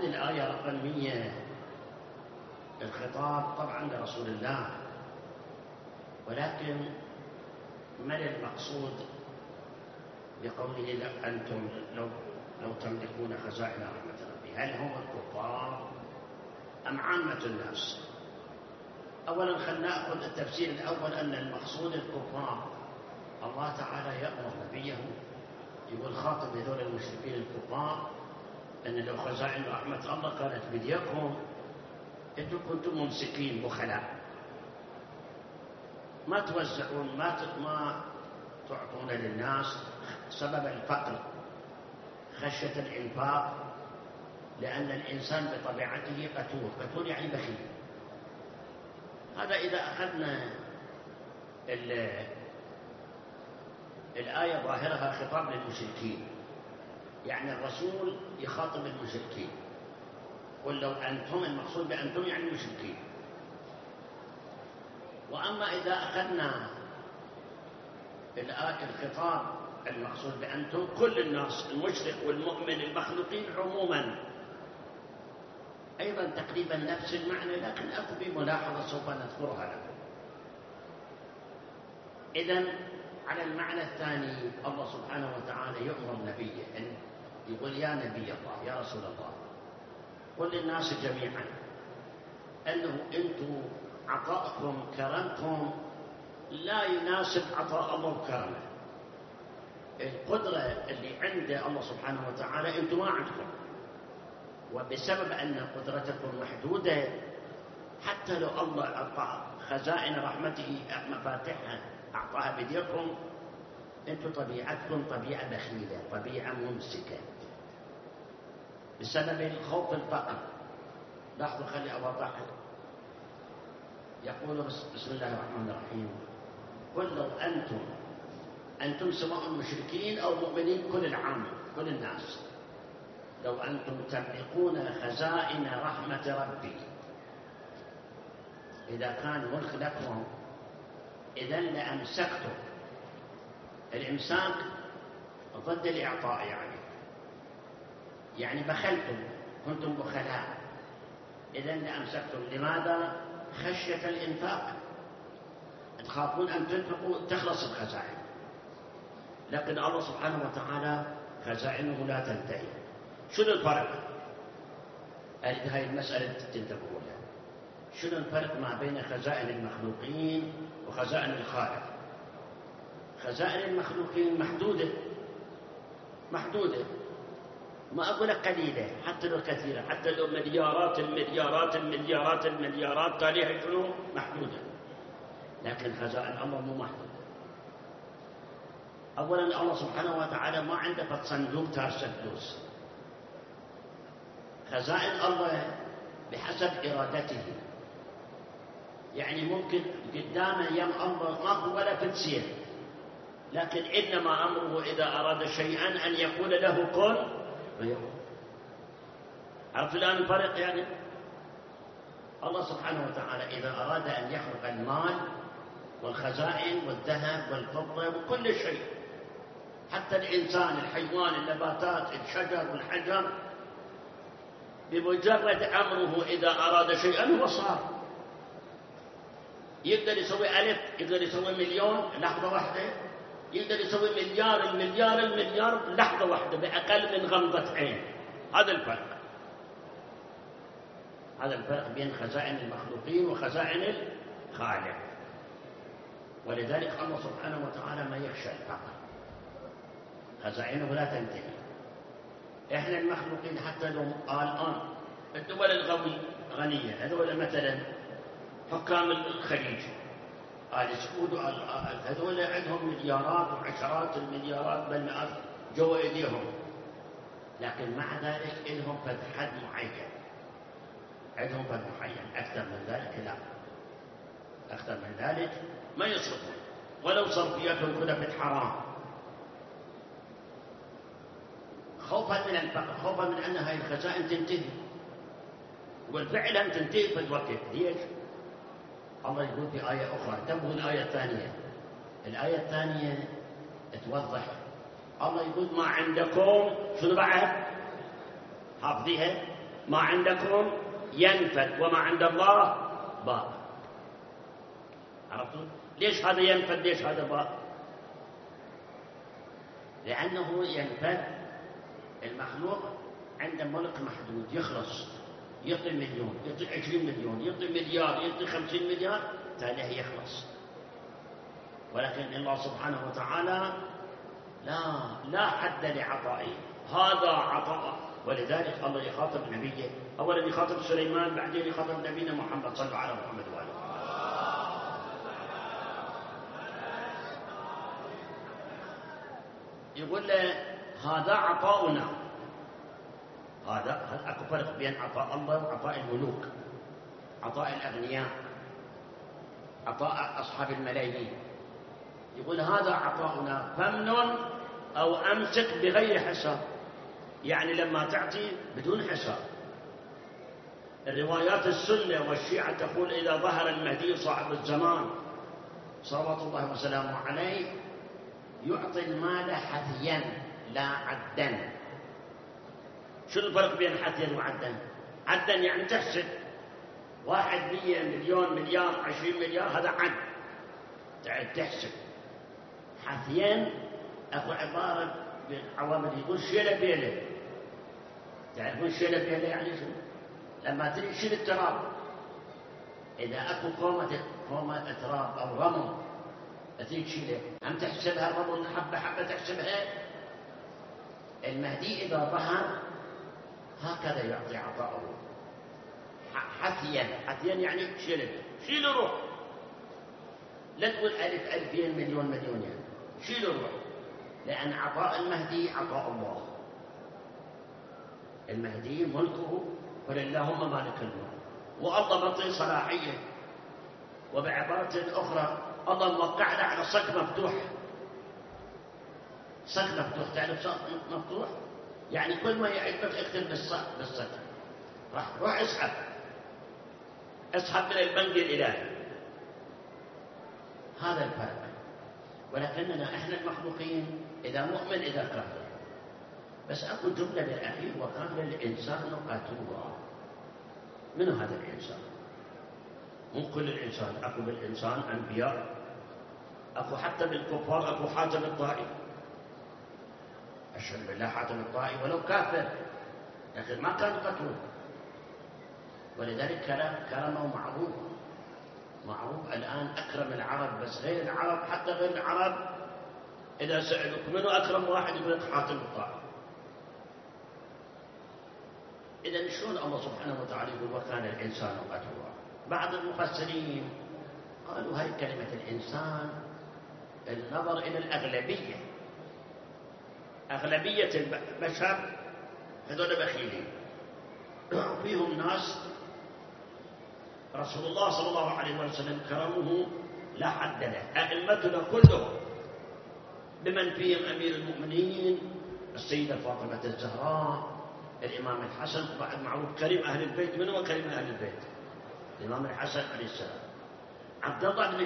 هذه الآية رقم 100 الخطاب طبعا لرسول الله، ولكن ما المقصود بقوله أنتم لو تملكون خزائن رحمة ربي؟ هل هم الكفار أم عامة الناس؟ أولا خلنا نأخذ التفسير الأول، أن المقصود الكفار. الله تعالى يأمر نبيه يقول خاطب هذول المشركين الكفار أن لو خزائن رحمة الله كانت بيديكم أنتم كنتم ممسكين بخلاء، ما توزعون، ما تعطون للناس سبب الفقر خشية الإنفاق، لأن الإنسان بطبيعته قتول يعني بخيل. هذا إذا أخذنا الآية ظاهرها خطاب للمشركين، يعني الرسول يخاطب المشركين، قل لو أنتم، المقصود بأنتم يعني المشركين. وأما إذا أخذنا الخطاب المقصود بأنتم كل الناس، المشرك والمؤمن المخلوقين عموما، أيضا تقريبا نفس المعنى، لكن أكو بملاحظة سوف نذكرها لكم. إذن على المعنى الثاني الله سبحانه وتعالى يأمر نبيه أن يقول يا نبي الله، يا رسول الله، قل للناس جميعا أنه أنتم عطاءكم كرمكم لا يناسب عطاء الله وكرمه. القدرة اللي عند الله سبحانه وتعالى أنتم ما عندكم، وبسبب أن قدرتكم محدودة، حتى لو الله أعطى خزائن رحمته مفاتيحها أعطاها بيديكم، أنتم طبيعتكم طبيعة بخيلة، طبيعة ممسكة بسبب الخوف الفقر. لاحظوا، خلي أوضح. يقول بسم الله الرحمن الرحيم قل لو أنتم سواء مشركين أو مؤمنين، كل العام كل الناس، لو أنتم تملكون خزائن رحمة ربي، إذا كان ملك لكم إذن لأمسكتم. الإمساك ضد الإعطاء، يعني بخلتم، كنتم بخلاء، إذن لأمسكتم. لماذا؟ خشية الإنفاق، تخافون أن تنفقوا تخلص الخزائن. لكن الله سبحانه وتعالى خزائنه لا تنتهي. شنو الفرق؟ هذه المسألة تنتبهوا لها. شنو الفرق ما بين خزائن المخلوقين وخزائن الخالق؟ خزائن المخلوقين محدودة، ما أقول قليلة، حتى لو كثيرة، حتى لو مليارات المليارات المليارات المليارات، تاريخ شنو محدودة. لكن خزائن الله مو محدودة. أولا الله سبحانه وتعالى ما عنده صندوق تارس فلوس. خزائن الله بحسب إرادته، يعني ممكن قدامه يم الله ماكو ولا فلسين، لكن إنما أمره إذا أراد شيئا أن يقول له كن فيكون. عرفت الآن الفرق؟ يعني الله سبحانه وتعالى إذا أراد أن يخلق المال والخزائن والذهب والفضة وكل شيء، حتى الإنسان، الحيوان، النباتات، الشجر والحجر، بمجرد أمره إذا أراد شيئا هو صار. يقدر يسوي ألف، يقدر يسوي مليون لحظة واحدة، يقدر يسوي مليار المليار المليار لحظة واحدة بأقل من غمضة عين. هذا الفرق بين خزائن المخلوقين وخزائن الخالق. ولذلك الله سبحانه وتعالى ما يخشى الفقر، خزائنه لا تنتهي. احنا المخلوقين حتى لو الآن الدول غنية، هذول مثلا حكام الخليج، آل سعود، هذول عندهم مليارات وعشرات المليارات بل مئات جوا ايديهم، لكن مع ذلك لهم حد معين، عندهم حد معين. اكثر من ذلك لا، اكثر من ذلك ما يصرفون، ولو صرفيتهم كلفت حرام، خوفا من الفقر، خوفا من ان هذه الخزائن تنتهي، والفعلا تنتهي في الوقت. ليش؟ الله يقول في آية أخرى، انتبهوا الآية الثانية. الآية الثانية توضح. الله يقول ما عندكم شنو بعد؟ حافظيها، ما عندكم ينفد وما عند الله باق. عرفتوا ليش هذا ينفد ليش هذا باق؟ لأنه ينفد المخلوق عنده ملك محدود يخلص، يعطي مليون، يعطي 20 مليون، يعطي مليار، يعطي 50 مليار، تالي يخلص. ولكن الله سبحانه وتعالى لا حد لعطائه، هذا عطاء. ولذلك الله يخاطب نبيه، أولا يخاطب سليمان، بعدين يخاطب نبينا محمد. صلوا على محمد وآله. يقول له هذا عطاؤنا. هذا أكو فرق بين عطاء الله وعطاء الملوك، عطاء الأغنياء، عطاء أصحاب الملايين. يقول هذا عطاؤنا فامنن أو أمسك بغير حساب، يعني لما تعطي بدون حساب. الروايات السنة والشيعة تقول إذا ظهر المهدي صاحب الزمان صلوات الله وسلامه عليه يعطي المال حثيا لا عدا. شو الفرق بين حثيا وعدا؟ عدا يعني تحسب 1 100 مليون مليار 20 مليار، هذا عد تحسب. حثيا أكو عبارة بالعوامل يقول شيلة بيلة. تعرفون شيلة بيلة يعني شو؟ لما تريد شيل التراب، إذا أكو قومة تراب أو رمل تريد شيله، هم تحسبها الرمل حبة حبة تحسبها. المهدي إذا ظهر هكذا يعطي عطاءه حثيا. حثيا يعني شيل روح، لا تقول 1000 2000 مليون مليون، يعني شيل روح. لأن عطاء المهدي عطاء الله. المهدي ملكه قل اللهم مالك الملك، والله معطيه صلاحية. وبعبارة أخرى الله موقع له على صك مفتوح. صك مفتوح، تعرف صك مفتوح؟ يعني كل ما يعجبك اكتب بالصك، روح اسحب من البنك الإلهي. هذا الفرق. ولكننا احنا المخلوقين إذا مؤمن إذا كافر. بس أكو جملة بالأخير وكان الإنسان قتورا. من هذا الإنسان؟ مو كل الإنسان، أكو بالإنسان أنبياء، أكو حتى بالكفار، أكو حاتم الطائي. أشهد بالله حاتم الطائي ولو كافر لكن ما كان قتول. ولذلك كرمه معروف الآن أكرم العرب. بس غير العرب، حتى غير العرب إذا سألوك منو أكرم واحد يقول لك حاتم الطائي. إذا شلون الله سبحانه وتعالى يقول وكان الإنسان قتورا؟ بعض المفسرين قالوا هاي كلمة الإنسان النظر إلى الأغلبية. أغلبية البشر هذول بخيلين. فيهم ناس رسول الله صلى الله عليه وسلم كرمه لا حد له. أئمتنا كلهم بمن فيهم أمير المؤمنين السيدة فاطمة الزهراء، الإمام الحسن، بعد معروف كريم أهل البيت. من هو كريم أهل البيت؟ الإمام الحسن عليه السلام. عبد الله بن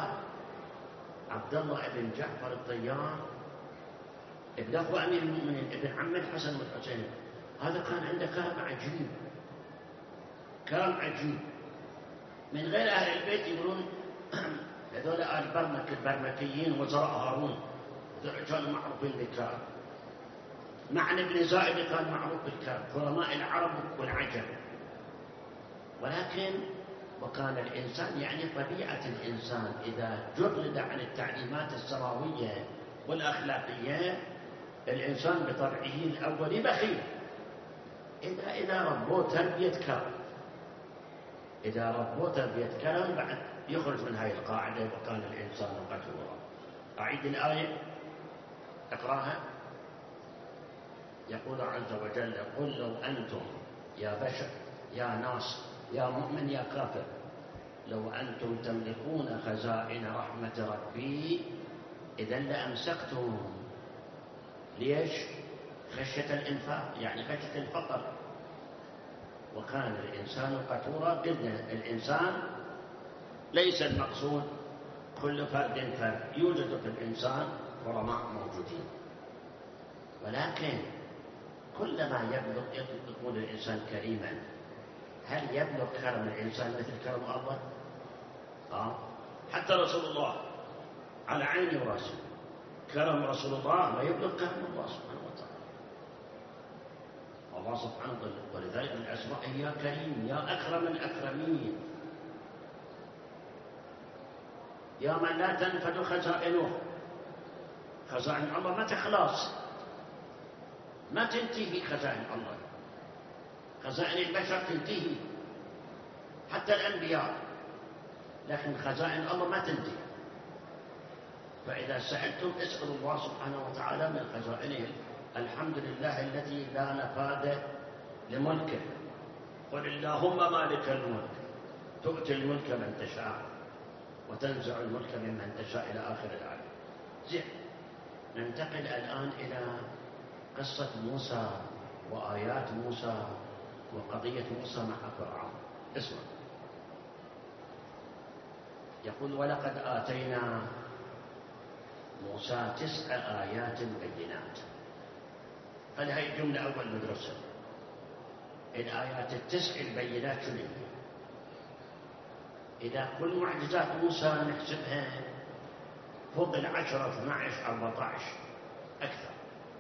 جعفر الطيار، ابن أخو أمير المؤمنين، ابن عم الحسن والحسين. هذا كان عنده كرم عجيب. من غير أهل البيت يقولون هذول آل البرمكيين وزراء هارون، كانوا معروفين بالكرم. معنى ابن زائد كان معروف بالكرم، كرماء العرب والعجم. ولكن وكان الإنسان يعني طبيعة الإنسان إذا جرد عن التعليمات السماوية والأخلاقية، الإنسان بطبعه الأول بخيل. إذا ربوه تربية كرم بعد يخرج من هذه القاعدة وكان الإنسان قتورا. أعيد الآية اقرأها. يقول عز وجل قل لو أنتم يا بشر يا ناس يا مؤمن يا كافر لو أنتم تملكون خزائن رحمة ربي إذن لأمسكتم. ليش؟ خشية الإنفاق، يعني خشية الفقر. وكان الإنسان قتورا. قلنا الإنسان ليس المقصود كل فرد يوجد في الإنسان كرماء موجودين، ولكن كلما يكون الإنسان كريما، هل يبلغ كرم الإنسان مثل كرم الله؟ حتى رسول الله على عيني وراسي، كرم رسول الله ما يبلغ كرم الله سبحانه وتعالى. الله سبحانه وتعالى ولذلك من أسمائه يا كريم، يا أكرم الأكرمين، يا من لا تنفد خزائنه. خزائن الله ما تخلص، ما تنتهي خزائن الله. خزائن البشر تنتهي حتى الأنبياء، لكن خزائن الله ما تنتهي. فإذا سألتم اسألوا الله سبحانه وتعالى من خزائنه. الحمد لله الذي لا نفاد لملكه. قل اللهم مالك الملك تؤتي الملك من تشاء وتنزع الملك ممن تشاء إلى آخر الآية. زين، ننتقل الآن إلى قصة موسى وآيات موسى وقضية موسى مع فرعون. اسمع، يقول ولقد آتينا موسى 9 آيات بينات. هذه الجملة أول مدرسة. الآيات 9 البينات شنو؟ إذا كل معجزات موسى نحسبها فوق 10 12 14 أكثر،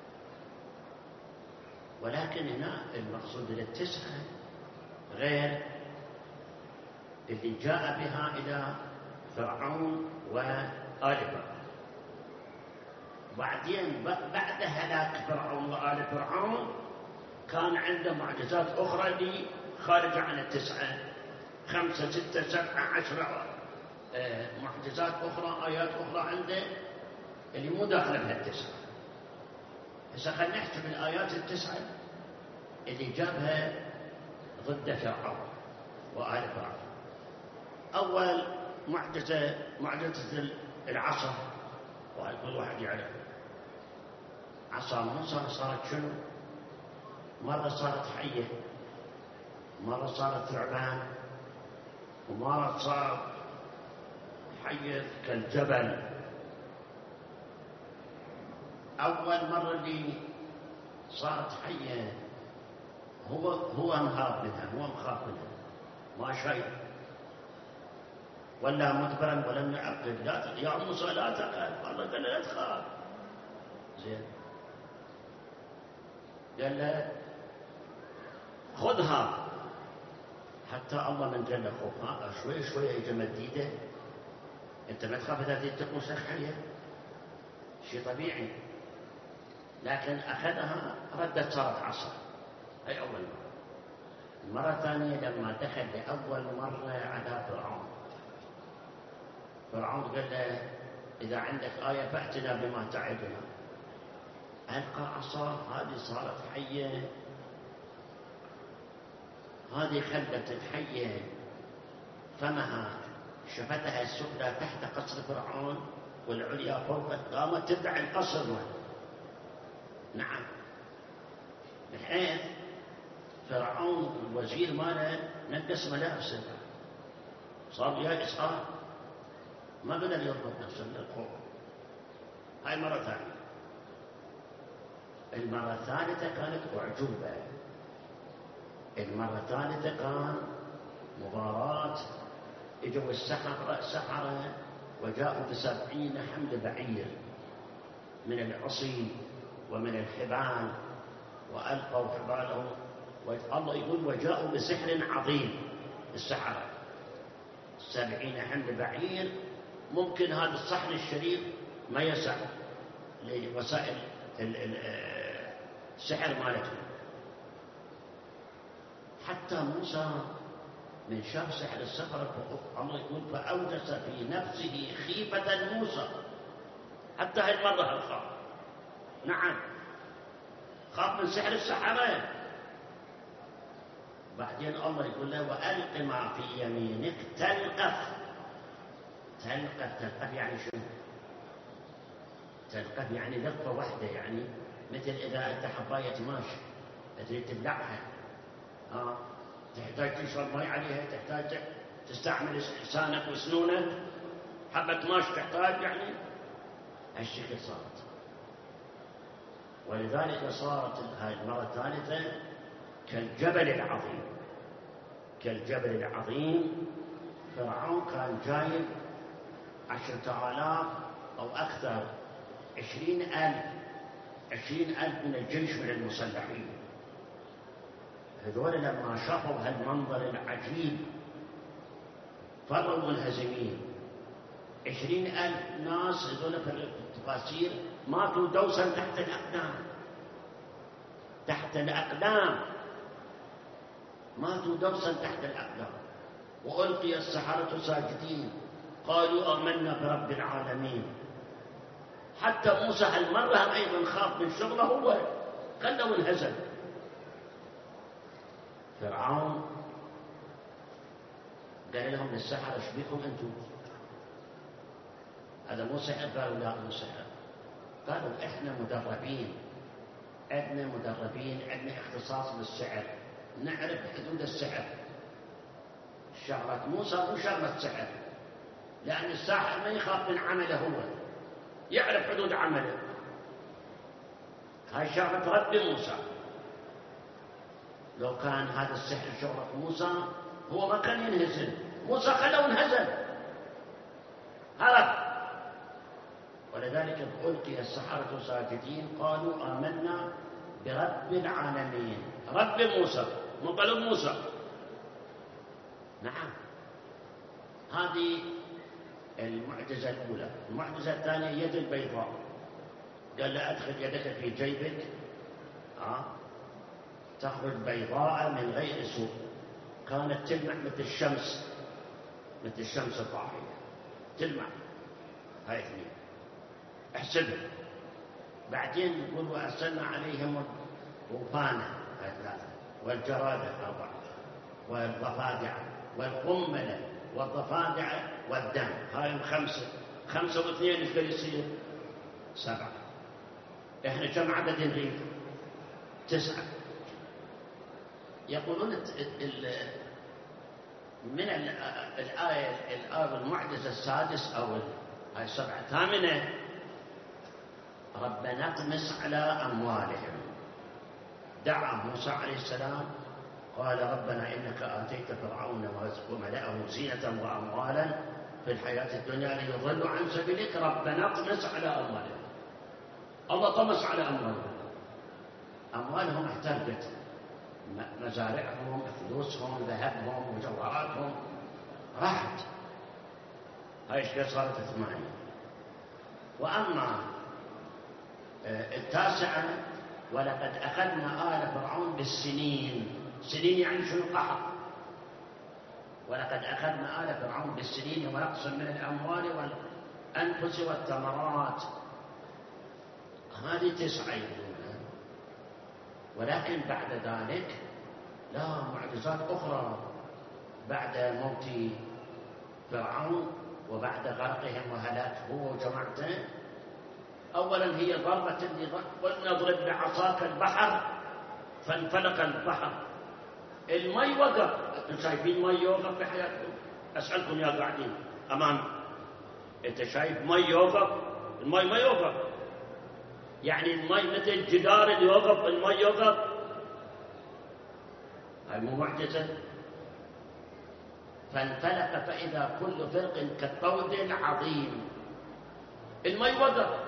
ولكن هنا المقصود للتسعة غير اللي جاء بها إلى فرعون وآل فرعون. بعدين بعد هلاك فرعون وآل فرعون كان عنده معجزات أخرى اللي خارجة عن 9، 5 6 7 10 معجزات أخرى، آيات أخرى عنده اللي مو داخلة بهالتسعة. هسه خلينا نحسب الآيات 9 اللي جابها ضد فرعون وآل فرعون. أول معجزة العصا، وكل واحد يعرف عصا موسى صارت شنو؟ مرة صارت حية، مرة صارت ثعبان، ومرة صارت حية كالجبل. أول مرة اللي صارت حية هو انهار منها، هو مخاف منها، ما شايف ولا مدبرا ولم يعقل. لا يا موسى لا تخاف، الله قال لا تخاف. زين، قال له خذها، حتى الله من جل خوفها شوي شوي اجى مديده. انت ما تخاف اذا تكون حيه، شيء طبيعي، لكن اخذها ردت صارت عصا. هي اول مره. المره الثانيه لما دخل لاول مره على فرعون قال له اذا عندك ايه فاتنا بما تعدنا. القى عصا، هذه صارت حيه، هذه خلت الحية فمها شفتها السفلى تحت قصر فرعون والعليا فوق، قامت تدعي القصر ماله. نعم، بحيث فرعون الوزير ماله نقص ملابسه، صار يائس، ما قدر يضبط نفسه من الخوف. هاي مرة ثانية. المرة الثالثة كانت أعجوبة. المرة الثالثة كان مباراة، اجوا السحرة وجاءوا ب70 حمل بعير من العصي ومن الحبال، وألقوا حبالهم، والله يقول وجاءوا بسحر عظيم. السحرة 70 حمل بعير، ممكن هذا السحر الشريف ما يسع لوسائل السحر مالتهم. حتى موسى من شاف سحر السحرة، الله يقول فأوجس في نفسه خيفة موسى. حتى هاي المرة خاف. نعم، خاف من سحر السحرة. بعدين الله يقول له وألق ما في يمينك تلقف. تلقف يعني شنو؟ تلقف يعني لقطة واحدة، يعني مثل إذا أنت حباية ماشي تريد تبلعها، تحتاج تشرب ماء عليها، تحتاج تستعمل لسانك وسنونك. حبة ماش تحتاج يعني هالشكل صارت. ولذلك صارت هذه المرة الثالثة كالجبل العظيم. كالجبل العظيم. فرعون كان جايب 10,000 أو أكثر، 20,000 من الجيش من المسلحين. هذول لما شافوا هالمنظر العجيب فروا منهزمين. 20,000 ناس هذول في التفاسير ماتوا دوسا تحت الأقدام. تحت الأقدام ماتوا دوسا تحت الأقدام. وألقي السحرة ساجدين قالوا آمنا برب العالمين. حتى موسى هالمرة أيضا خاف من شغله، هو خلوا انهزم. فرعون قال لهم للسحرة ايش بكم انتم؟ هذا مو سحر؟ قالوا لا مو سحر. قالوا احنا مدربين، عندنا اختصاص بالسحر، نعرف حدود السحر. شغلة موسى مو شغلة سحر، لأن الساحر ما يخاف من عمله، هو يعرف حدود عمله. هاي شغلة رب موسى. لو كان هذا السحر شغلة موسى هو ما كان ينهزم. موسى خلوا انهزم، هرب. ولذلك ألقي السحرة ساجدين قالوا آمنا برب العالمين. رب موسى مو قلب موسى. نعم، هذه المعجزة الأولى. المعجزة الثانية يد البيضاء. قال لا أدخل يدك في جيبك تخرج بيضاء من غير سوء. كانت تلمع مثل الشمس، مثل الشمس الضاحية تلمع. هاي اثنين احسبها. بعدين يقول وأرسلنا عليهم الطوفان، هاي ثلاثة، والجرادة 4، والضفادع والقملة والضفادع والدم، هاي 5. 5 و2 ايش قال يصير؟ 7. احنا كم عدد نريد؟ 9. يقولون من الآية المعجزة السادس أو هاي 7 8 ربنا اطمس على أموالهم. دعا موسى عليه السلام قال ربنا إنك آتيت فرعون وملأه زينة وأموالا في الحياة الدنيا ليضلوا عن سبيلك ربنا اطمس على أموالهم. الله طمس على أموالهم. أموالهم احترقت، مزارعهم، فلوسهم، ذهبهم، مجوهراتهم راحت. هاي ايش صارت 8. وأما 9 ولقد أخذنا آل فرعون بالسنين. سنين يعني شنو؟ قحط. ولقد أخذنا آل فرعون بالسنين ونقص من الأموال والأنفس والثمرات. هذه 9 يقولون. ولكن بعد ذلك لا معجزات أخرى بعد موت فرعون وبعد غرقهم وهلاك هو وجماعته. أولا هي ضربة اللي قلنا اضرب بعصاك البحر فانفلق البحر. المي وقف. انتم شايفين المي يوقف في حياتكم؟ أسألكم يا قاعدين أمام، أنت شايف مي يوقف؟ المي ما يوقف. يعني المي مثل الجدار اللي يوقف، المي يوقف. هاي مو معجزة؟ فانفلق فإذا كل فرق كالطود العظيم. المي وقف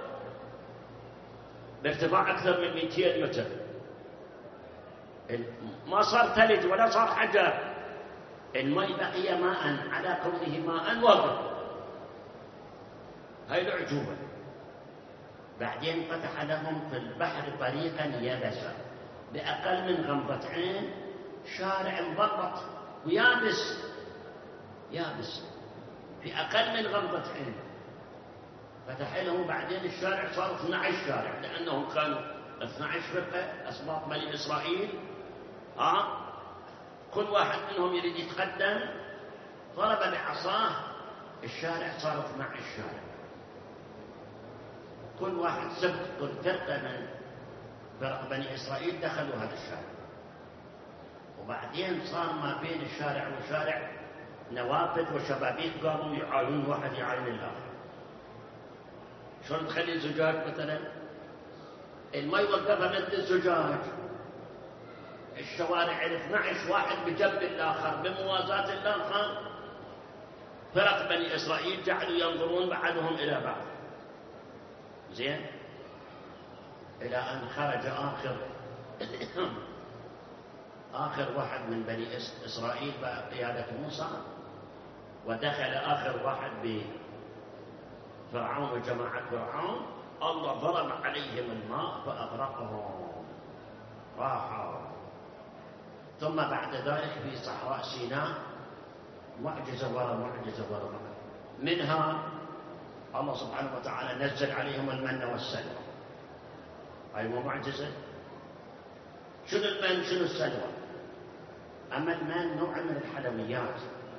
بارتفاع أكثر من 200 متر. ما صار ثلج ولا صار حجر. المي بقي ماء على كونه ماء وقف. هاي العجوبة. بعدين فتح لهم في البحر طريقا يبسا بأقل من غمضة عين، شارع مبرط ويابس، يابس في أقل من غمضة عين. فتح لهم بعدين الشارع صار 12 شارع، لأنهم كانوا 12 فرقة أسباط بني إسرائيل. كل واحد منهم يريد يتقدم، ضرب بعصاه الشارع صار 12 شارع. كل واحد سبت، كل فرقة من فرق بني إسرائيل دخلوا هذا الشارع. وبعدين صار ما بين الشارع والشارع نوافذ وشبابيك، قاموا يعاينون واحد يعاين الآخر. شلون تخلي زجاج مثلا المي وقفها مثل الزجاج. الشوارع 12 واحد بجنب الآخر بموازاة الآخر. فرق بني إسرائيل جعلوا ينظرون بعضهم إلى بعض. زين، إلى أن خرج آخر واحد من بني إسرائيل بقيادة موسى، ودخل آخر واحد بفرعون وجماعة فرعون. الله ضرب عليهم الماء فأغرقهم، راحوا. ثم بعد ذلك في صحراء سيناء معجزة وراء معجزة وراء معجزة، منها الله سبحانه وتعالى نزل عليهم المن والسلوى. هاي مو معجزة؟ شنو المن شنو السلوى؟ أما المن نوع من الحلويات.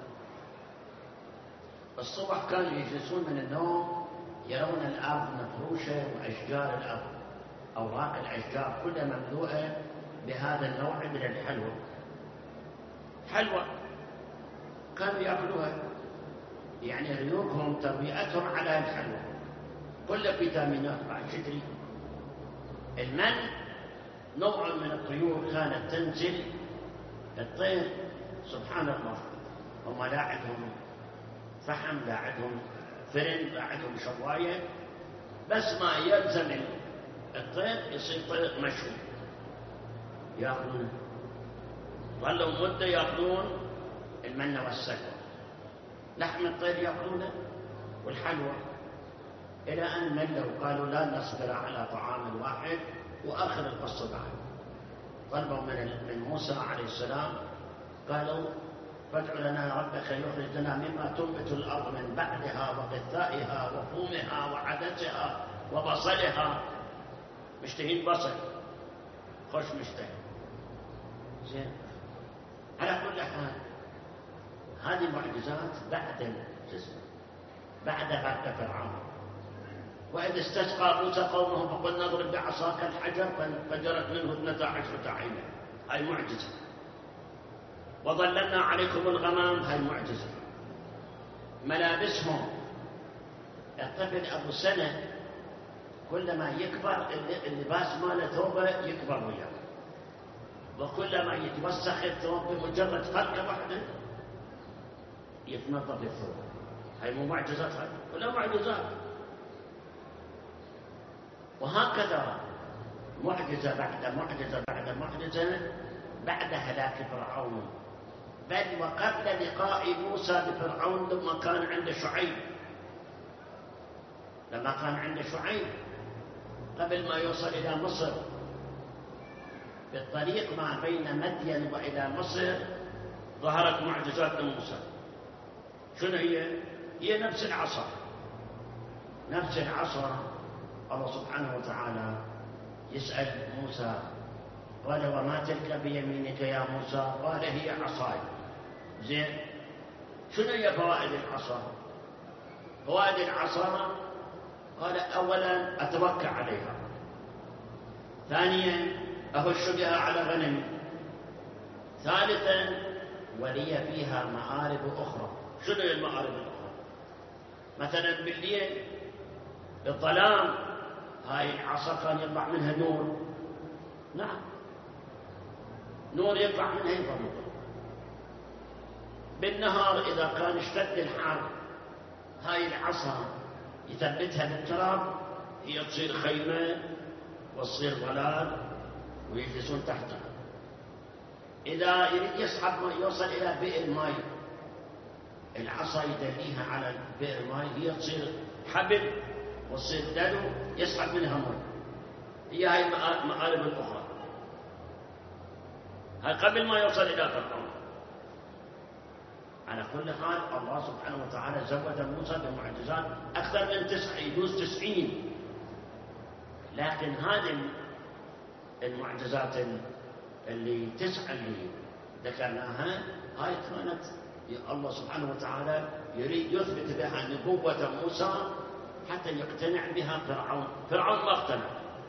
الصبح كانوا يجلسون من النوم يرون الأرض مفروشة وأشجار الأرض، أوراق الأشجار كلها مملوءة بهذا النوع من الحلوى. حلوى كانوا يأكلوها، يعني ريوقهم تربيتهم على الحلوى، كل فيتامينات. بعد شدري المن نوع من الطيور كانت تنزل. الطير سبحان الله هم لا عندهم فحم، لا عندهم فرن، لا عندهم شواية، بس ما يلزم الطير يصير طير مشوي يأكلونه. ظلوا مدة يأكلون المن والسلوى، لحم الطير يأكلونه والحلوى، إلى أن ملوا قالوا لا نصبر على طعام واحد. وآخر القصة بعد طلبوا من موسى عليه السلام، قالوا فادع لنا ربك يخرج لنا مما تنبت الأرض من بعدها وقثائها وفومها وعدسها وبصلها. مشتهين بصل، خوش مشتهي. زين، على كل حال هذه معجزات بعد الجزء، بعد غرق فرعون. وإذ استسقى موسى قومه فقلنا اضرب بعصاك الحجر فانفجرت منه 12 عينا. هاي معجزة. وظللنا عليكم الغمام. هاي معجزة. ملابسهم، الطفل أبو سنة كلما يكبر اللباس ماله ثوبه يكبر وياه، وكلما يتوسخ الثوب بمجرد فرقة واحدة يتنظف الثوب. هاي مو معجزات؟ هاي كلها معجزات. وهكذا معجزة بعد معجزة بعد معجزة بعد هلاك فرعون، بل وقبل لقاء موسى بفرعون لما كان عند شعيب قبل ما يوصل إلى مصر. بالطريق ما بين مدين وإلى مصر ظهرت معجزات موسى. شنو هي نفس العصا. الله سبحانه وتعالى يسأل موسى قال وما تلك بيمينك يا موسى؟ قال هي عصاي. زين، شنو هي فوائد العصا؟ فوائد العصا قال أولا أتوكل عليها، ثانيا أهش بها على غنمي، ثالثا ولي فيها مآرب أخرى. شنو هي المآرب الأخرى؟ مثلا بالليل بالظلام هاي العصا كان يطلع منها نور. نعم، نور يطلع منها يضرب. بالنهار إذا كان اشتد الحر هاي العصا يثبتها بالتراب، هي تصير خيمة وتصير ظلال ويجلسون تحتها. إذا يريد يسحب يوصل إلى بئر ماء، العصا يدليها على بئر ماء، هي تصير حبل وتصير دلو يسحب منها ماء. هي هاي المآرب الأخرى. هاي قبل ما يوصل إلى فرعون. على كل حال الله سبحانه وتعالى زود موسى بمعجزات أكثر من 9، يجوز 90. لكن هذه المعجزات اللي 9 اللي ذكرناها هاي كانت الله سبحانه وتعالى يريد يثبت بها نبوة موسى حتى يقتنع بها فرعون ما اقتنع.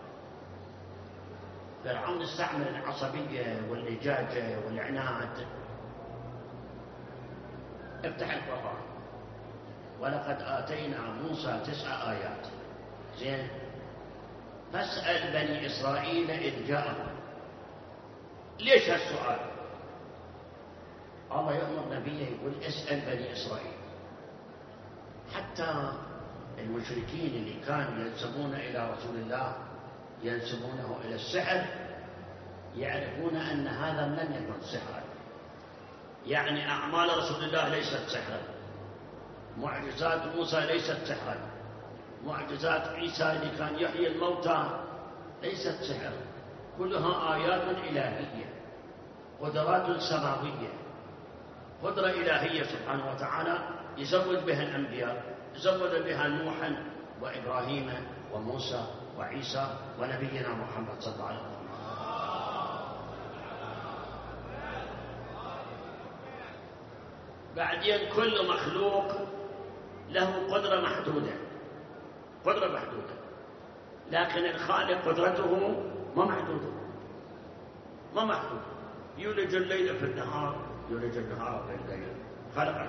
فرعون استعمل العصبية واللجاجة والعناد. افتح القرآن ولقد آتينا موسى 9 آيات. زين، فاسأل بني إسرائيل إذ جاءهم. ليش هالسؤال؟ الله يأمر نبيه يقول اسأل بني إسرائيل. حتى المشركين اللي كانوا ينسبون إلى رسول الله ينسبونه إلى السحر يعرفون أن هذا لم يكن سحرا، يعني أعمال رسول الله ليست سحرا، معجزات موسى ليست سحرا، معجزات عيسى اللي كان يحيي الموتى ليست سحرا، كلها آيات إلهية، قدرات سماوية، قدرة إلهية سبحانه وتعالى يزود بها الأنبياء، زود بها نوحا وإبراهيم وموسى وعيسى ونبينا محمد صلى الله عليه وسلم. بعدين كل مخلوق له قدرة محدودة، قدرة محدودة، لكن الخالق قدرته ما محدودة، ما محدودة. يولج الليل في النهار، يولج النهار في الليل، خلق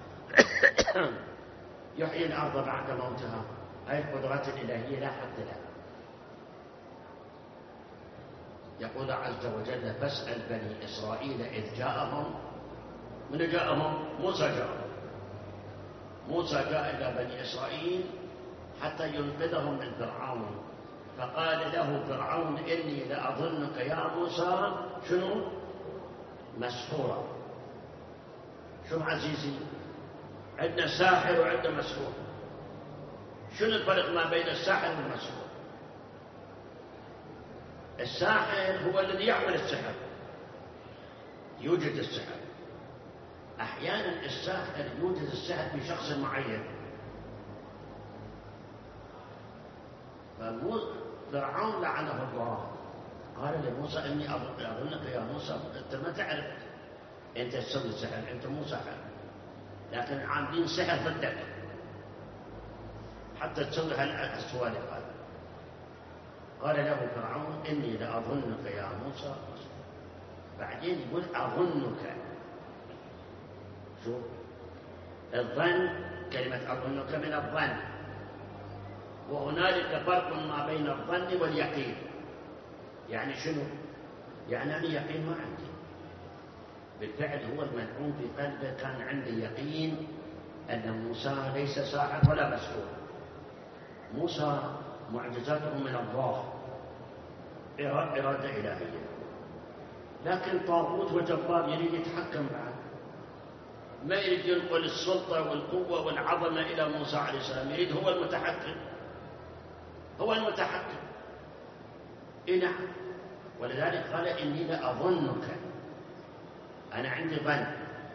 يحيي الأرض بعد موتها. هذه القدرات الإلهية لا حد لها. يقول عز وجل فاسأل بني إسرائيل إذ جاءهم. من جاءهم؟ موسى جاءهم. موسى جاء إلى بني إسرائيل حتى ينقذهم من فرعون، فقال له فرعون إني لأظنك يا موسى شنو؟ مسحورا. شو عزيزي؟ عندنا ساحر وعندنا مسحور. شنو الفرق ما بين الساحر والمسحور؟ الساحر هو الذي يعمل السحر، يوجد السحر. أحيانا الساحر يوجد السحر في شخص معين. فرعون لعنه الله قال لموسى إني أظنك يا موسى أنت ما تعرف أنت تسوي السحر، أنت مو ساحر، لكن عاملين سحر ضدك حتى تسوي هالسوالف هذه. قال له فرعون إني لأظنك يا موسى. بعدين يقول أظنك. شوف الظن، كلمة أظنك من الظن، وهنالك فرق ما بين الظن واليقين. يعني شنو؟ يعني أنا يقين ما عندي، بالفعل هو الملعون في قلبه كان عندي يقين أن موسى ليس ساحر ولا مسحور. موسى معجزاته من الله، إرادة إلهية، لكن طاغوت وجبار يريد يتحكم بعد، ما يريد ينقل السلطة والقوة والعظمة إلى موسى عليه السلام، يريد هو المتحكم، هو المتحكم. نعم، ولذلك قال إني لأظنك، أنا عندي ظن.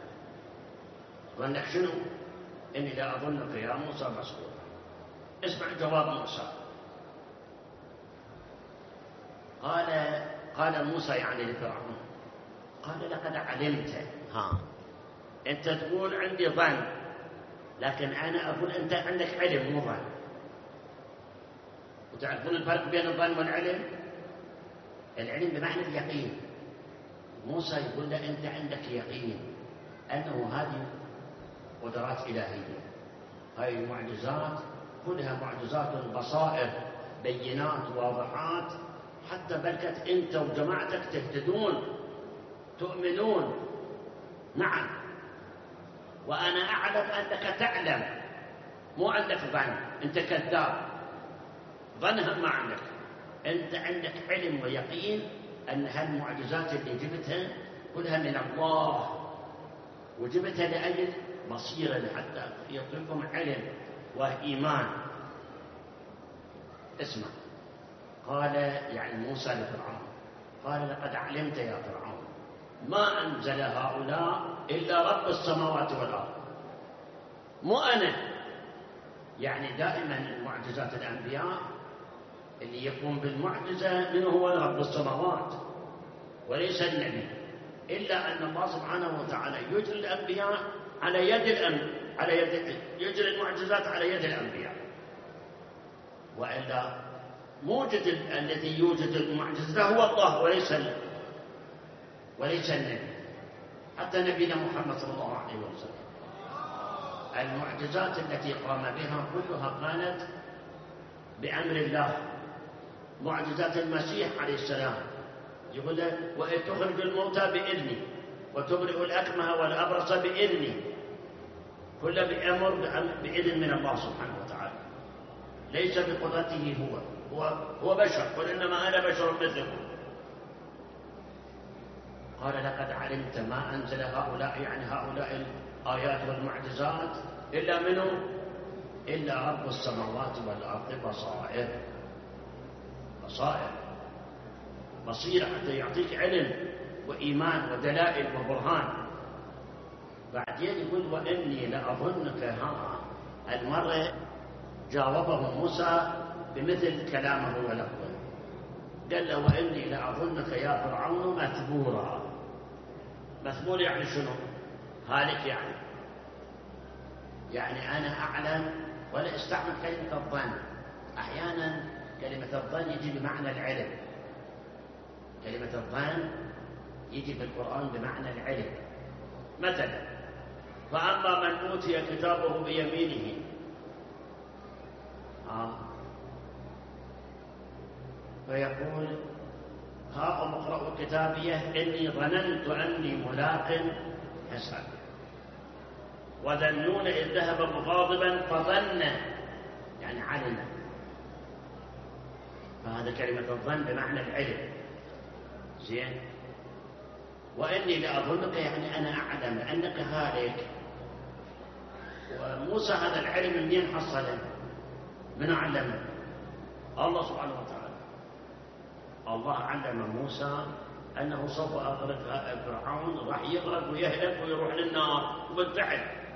ظنك شنو؟ إني لأظنك يا موسى مسحورا. اسمع جواب موسى. قال موسى يعني لفرعون، قال لقد علمت. أنت تقول عندي ظن، لكن أنا أقول أنت عندك علم مو ظن. وتعرفون الفرق بين الظن والعلم؟ العلم بمعنى اليقين. موسى يقول له أنت عندك يقين أنه هذه قدرات إلهية، هذه المعجزات كلها معجزات بصائر بينات واضحات، حتى بلكت أنت وجماعتك تهتدون تؤمنون. نعم، وأنا أعلم أنك تعلم، مو عندك ظن، أنت كذاب، ظنها ما عندك، أنت عندك علم ويقين أن هالمعجزات اللي جبتها كلها من الله، وجبتها لأجل بصيرة حتى يعطيكم علم وإيمان. اسمع، قال يعني موسى لفرعون، قال لقد علمت يا فرعون ما أنزل هؤلاء إلا رب السماوات والأرض، مو أنا. يعني دائما المعجزات الأنبياء اللي يقوم بالمعجزة منه هو رب السماوات وليس النبي، إلا أن الله سبحانه وتعالى يجري الأنبياء على يد يجري المعجزات على يد الأنبياء، وإلا موجد الذي يوجد المعجزة هو الله وليس النبي. حتى نبينا محمد صلى الله عليه وسلم المعجزات التي قام بها كلها كانت بأمر الله، معجزات المسيح عليه السلام، يقول له وإذ تخرج الموتى بإذني وتبرئ الأكمه والأبرص بإذني، كل بأمر بإذن من الله سبحانه وتعالى، ليس بقدرته هو بشر، قل إنما أنا بشر مثلكم. قال لقد علمت ما أنزل هؤلاء، يعني هؤلاء الآيات والمعجزات، إلا منه إلا رب السماوات والأرض بصائر، بصيرة حتى يعطيك علم وإيمان ودلائل وبرهان. بعدين يقول وإني لأظنك، المرة جاوبه موسى بمثل كلامه ولفظه، قال له وإني لأظنك يا فرعون مثبورا. مثبور يعني شنو؟ هالك، يعني أنا أعلم. ولا استعمل كلمة الظن. أحيانا كلمة الظن يجي بمعنى العلم، كلمة الظن يجي في القرآن بمعنى العلم. مثلا فأما من أوتي كتابه بيمينه فيقول هاؤم اقرءوا كتابيه إني ظننت أني ملاق حسابي، وذنون إذ ذهب مغاضبا فظن، يعني علم. فهذا كلمة الظن بمعنى العلم. زين. وإني لأظنك يعني أنا أعلم أنك هالك. وموسى هذا العلم منين حصله؟ من علمه؟ الله سبحانه وتعالى. الله علم موسى أنه سوف أغرق فرعون، راح يغرق ويهلك ويروح للنار وبالفعل.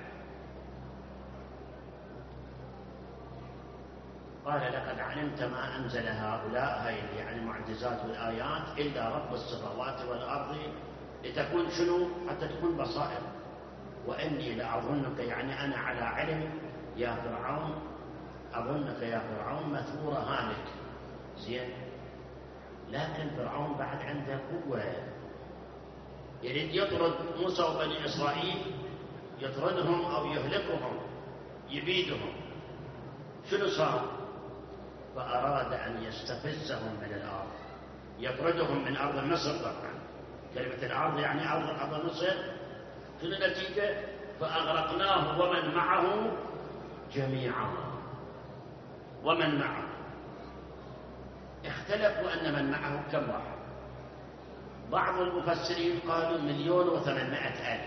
قال لقد علمت ما أنزل هؤلاء، هاي يعني المعجزات والآيات، إلا رب السماوات والأرض، لتكون شنو؟ حتى تكون بصائر. وإني لأظنك يعني أنا على علم يا فرعون، أظنك يا فرعون مثبور هالك. زين. لكن فرعون بعد عنده قوة، يريد يطرد موسى وبني إسرائيل، يطردهم أو يهلكهم يبيدهم. شنو صار؟ فأراد أن يستفزهم من الأرض، يطردهم من أرض مصر. طبعا كلمة الأرض يعني أرض مصر. شنو النتيجة؟ فأغرقناه ومن معه جميعا. ومن معه اختلفوا أن من معه كم واحد. بعض المفسرين قالوا 1,800,000،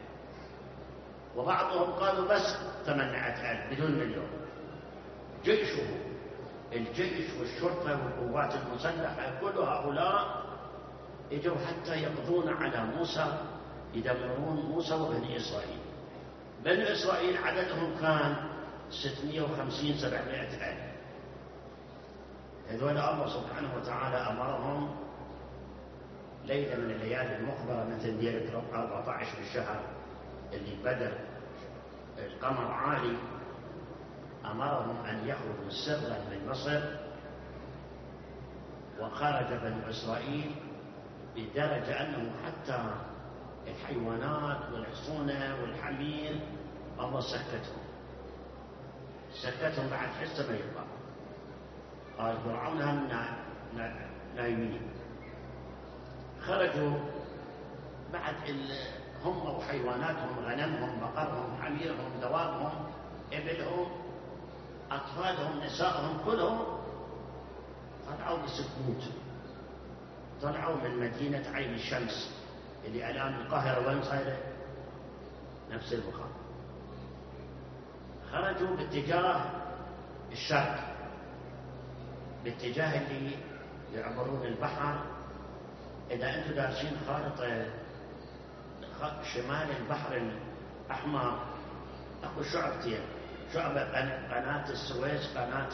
وبعضهم قالوا بس 800,000 بدون مليون. جيشه، الجيش والشرطة والقوات المسلحة كل هؤلاء اجوا حتى يقضون على موسى، يدمرون موسى وبني إسرائيل. بني إسرائيل عددهم كان 650-700,000. هذول الله سبحانه وتعالى أمرهم ليلة من الليالي المقبرة، مثل ليلة 14 بالشهر اللي بدر القمر عالي، أمرهم أن يخرجوا سرا من مصر. وخرج بنو إسرائيل بدرجة أنه حتى الحيوانات والحصونة والحمير الله سكتهم بعد حسة ما يطلع. قال فرعون هم نايمين. خرجوا بعد هم وحيواناتهم، غنمهم، بقرهم، حميرهم، دوابهم، إبلهم، أطفالهم، نسائهم، كلهم طلعوا بسكوت. طلعوا من مدينة عين الشمس اللي الآن القاهرة وين صايرة؟ نفس المكان. خرجوا باتجاه الشرق، باتجاه اللي يعبرون البحر. إذا أنتم دارسين خارطة شمال البحر الأحمر، أكو شعبتين، شعبة قناة السويس، قناة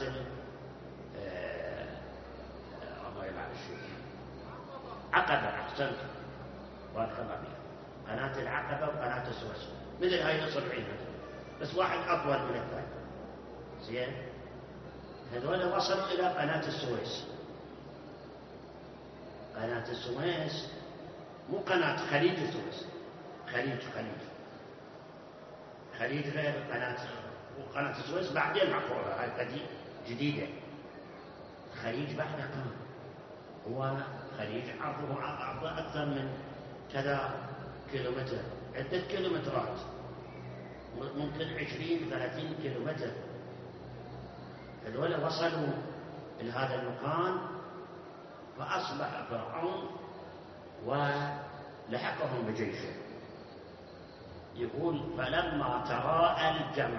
الله يلعن الشيء عقبة، أحسنت بارك الله فيك، قناة العقبة وقناة السويس، مثل هاي الأصبعين، بس واحد أطول من الثاني. زين. هذول وصلوا إلى قناة السويس. قناة السويس مو قناة خليج السويس، خليج غير قناة. وقناة السويس بعدين عقورها، هاي قديم جديدة. خليج بحر كان هو خليج عرضه أكثر من كذا كيلومتر، عدة كيلومترات، ممكن 20-30 كيلومتر. هذول وصلوا إلى هذا المكان فأصبح فرعون ولحقهم بجيشه. يقول فلما تراءى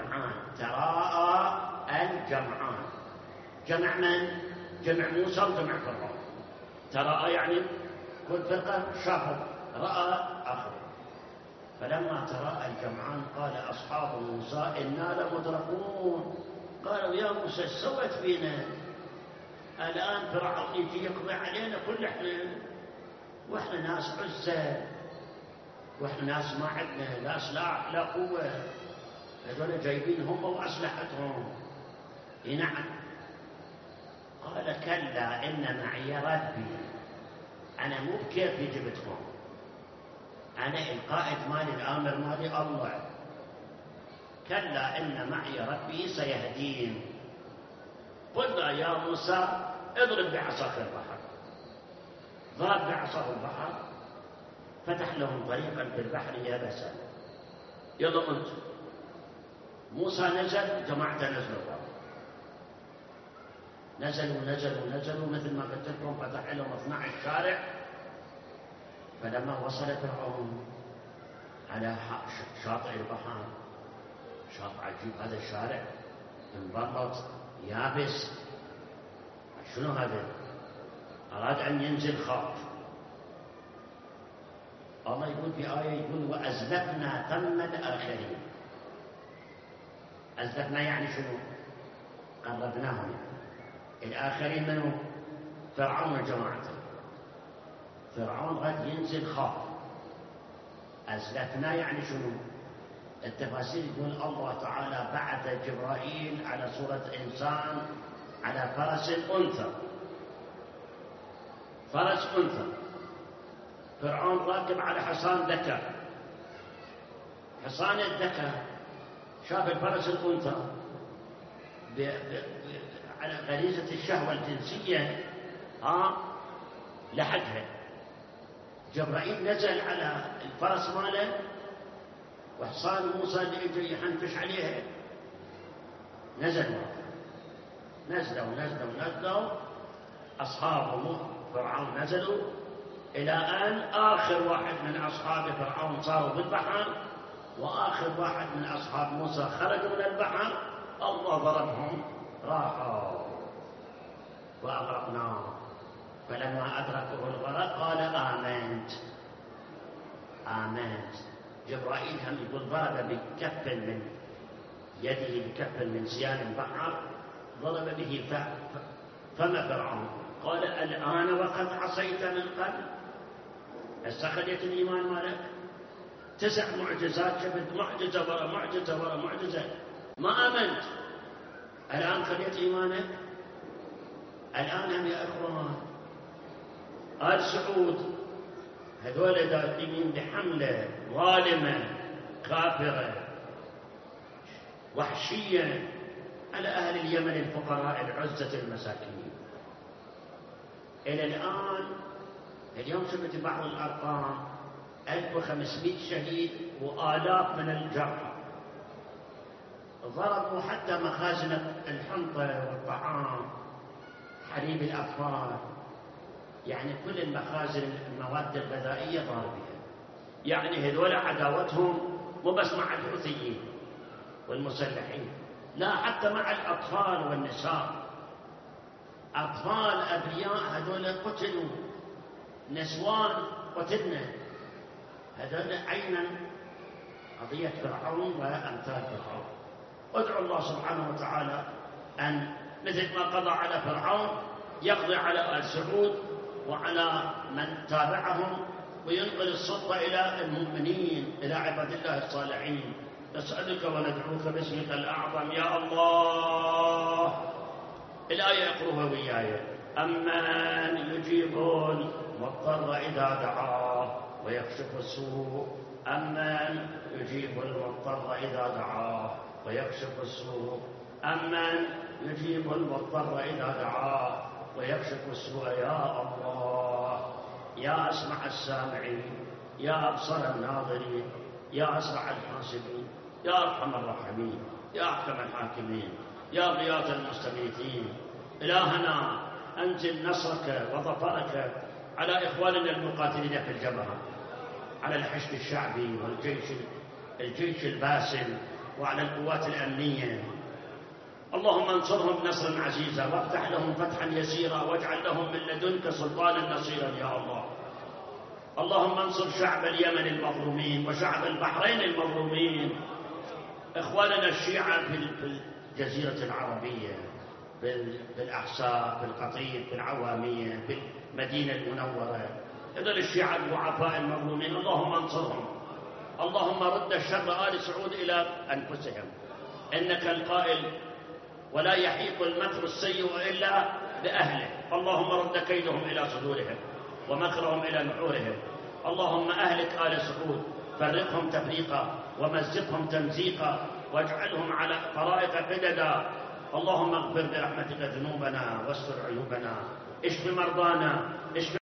الجمعان، جمع من؟ جمع موسى وجمع فرعون. تراءى يعني كل فرقة شافوا، رأى آخر. فلما تراءى الجمعان قال أصحاب موسى إنا لمدركون. قالوا يا موسى ايش سويت فينا؟ الآن فرعون يجي يقضي علينا كل واحنا ناس عزة، واحنا ناس ما عندنا لا سلاح لا قوة، هذول جايبين هم وأسلحتهم. نعم. قال كلا إن معي ربي، أنا مو بكيفي جبتهم، أنا القائد مالي الآمر مالي الله. كلا إن معي ربي سيهدين. قلنا يا موسى اضرب بعصاك البحر. ضرب بعصاه البحر فتح لهم طريقا في البحر يابسا. يلا انت. موسى نزل، جماعته نزلوا، نزلوا مثل ما قلت لكم، فتح لهم 12 شارع. فلما وصل فرعون على شاطئ البحر، شاطئ عجيب هذا الشارع، مبلط يابس، شنو هذا؟ أراد أن ينزل خاف. الله يقول في آية، يقول وأزلفنا ثم الآخرين. أزلفنا يعني شنو؟ قربناهم. الآخرين منه؟ فرعون وجماعته. فرعون غد ينزل خاف. أزلفنا يعني شنو؟ التفاسير يقول الله تعالى بعث جبرائيل على صورة إنسان على فرس أنثى، فرس أنثى. فرعون راكب على حصان ذكر. حصان الذكر شاف الفرس الأنثى على غريزة الشهوة الجنسية، لحقها. جبرائيل نزل على الفرس ماله، وحصان موسى اللي يجي يحنفش عليها نزلوا أصحاب فرعون نزلوا، إلى أن آخر واحد من أصحاب فرعون صاروا بالبحر، وآخر واحد من أصحاب موسى خرجوا من البحر. الله ضربهم راحوا وأغرقناه. فلما أدركه الغرق قال آمنت. جبرائيل هم يقول ضرب بكف من يده، بكف من سيال البحر، ضرب به فم فرعون. قال الآن وقد عصيت من قبل، استخدت الإيمان مالك 9 معجزات، شفت معجزة ورا معجزة ورا معجزة، ما آمنت. الآن خليت إيمانك. الآن هم يا إخوان آل سعود هذول داخلين بحملة ظالمة كافرة وحشية على أهل اليمن الفقراء العزة المساكين. إلى الآن اليوم شفت بعض الأرقام 1500 شهيد وآلاف من الجرحى. ضربوا حتى مخازن الحنطة والطعام، حليب الأطفال، يعني كل المخازن المواد الغذائية ضاربها. يعني هذول عداوتهم مو بس مع الحوثيين والمسلحين، لا، حتى مع الأطفال والنساء. أطفال أبرياء هذول قتلوا، نسوان قتلنا. هذول عينا قضية فرعون وأمثال فرعون. ادعو الله سبحانه وتعالى أن مثل ما قضى على فرعون يقضي على آل سعود وعلى من تابعهم، وينقل السلطة إلى المؤمنين، إلى عباد الله الصالحين. نسألك وندعوك باسمك الأعظم يا الله. الآية اقروها وياي. أمن يجيب المضطر إذا دعاه ويكشف السوء. أمن يجيب المضطر إذا دعاه ويكشف السوء. أمن يجيب المضطر إذا دعاه ويكشف السوء يا الله، يا أسمع السامعين، يا أبصر الناظرين، يا أسرع الحاسبين، يا أرحم الراحمين، يا أحكم الحاكمين، يا غياث المستغيثين. إلهنا أنزل نصرك وظفرك على إخواننا المقاتلين في الجبهة، على الحشد الشعبي والجيش الباسل، وعلى القوات الأمنية. اللهم انصرهم نصرا عزيزا، وافتح لهم فتحا يسيرا، واجعل لهم من لدنك سلطانا نصيرا يا الله. اللهم انصر شعب اليمن المظلومين وشعب البحرين المظلومين، إخواننا الشيعة في الجزيرة العربية، في الأحساء، في القطيف، في العوامية، في المدينة المنورة، إذن الشيعة الضعفاء المظلومين اللهم انصرهم. اللهم رد الشر آل سعود إلى أنفسهم، إنك القائل ولا يحيق المكر السيء إلا بأهله، اللهم رد كيدهم إلى صدورهم ومكرهم إلى نحورهم. اللهم أهلك آل سعود، فرقهم تفريقا ومزقهم تمزيقا، واجعلهم على طرائق قددا. اللهم اغفر برحمتك ذنوبنا واستر عيوبنا، اشف مرضانا، اشف